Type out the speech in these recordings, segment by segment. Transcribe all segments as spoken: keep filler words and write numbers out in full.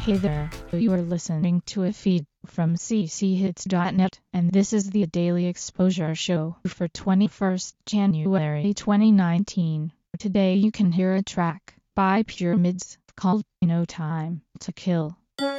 Hey there, you are listening to a feed from c c hits dot net, and this is the Daily Exposure Show for twenty-first January twenty nineteen. Today you can hear a track by Pyramids called No Time to Kill.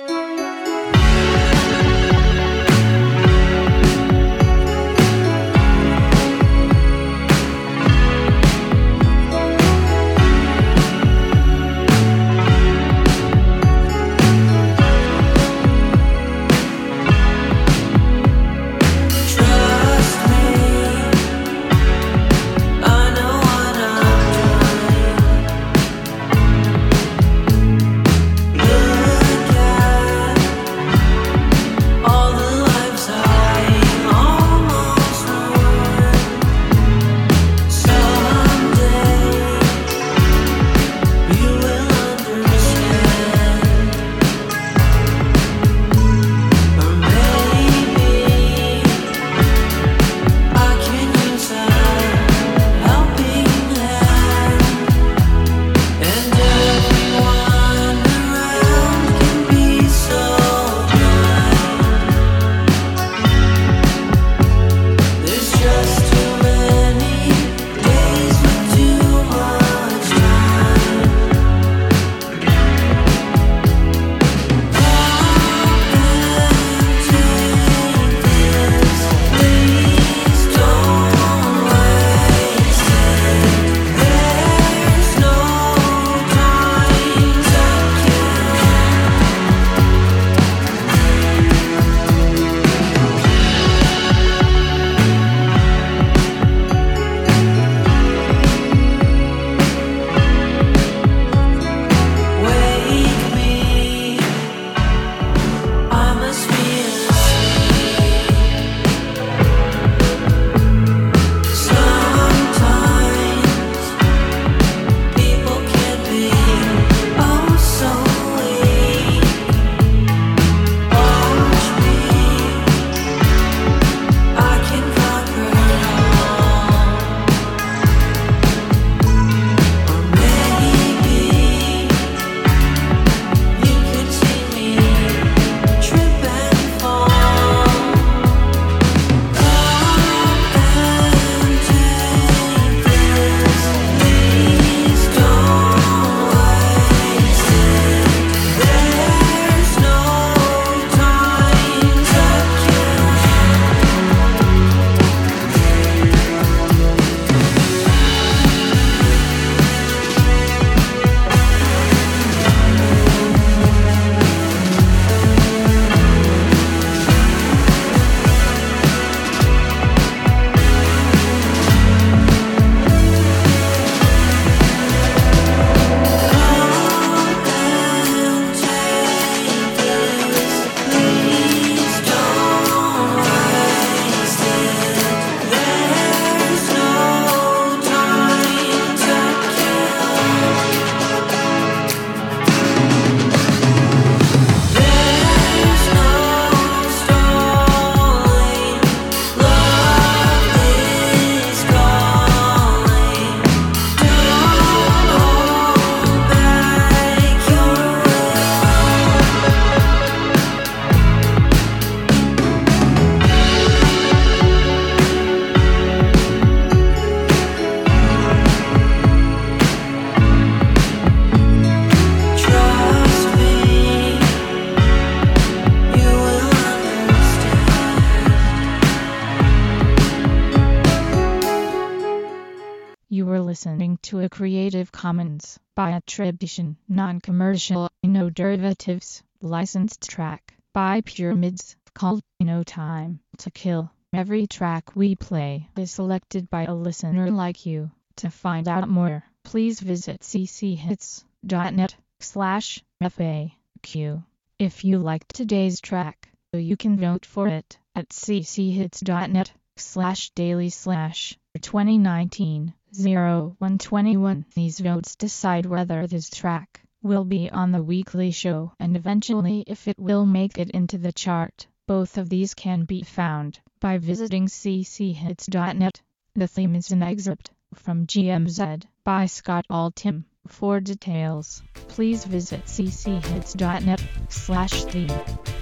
You were listening to a Creative Commons by attribution, non-commercial, no derivatives, licensed track by Pyramids called No Time to Kill. Every track we play is selected by a listener like you. To find out more, please visit c c hits dot net slash F A Q. If you liked today's track, you can vote for it at c c hits dot net slash daily slash twenty nineteen oh one twenty-one. These votes decide whether this track will be on the weekly show and eventually if it will make it into the chart. Both of these can be found by visiting c c hits dot net. The theme is an excerpt from G M Z by Scott Altham. For details, please visit c c hits dot net slash theme.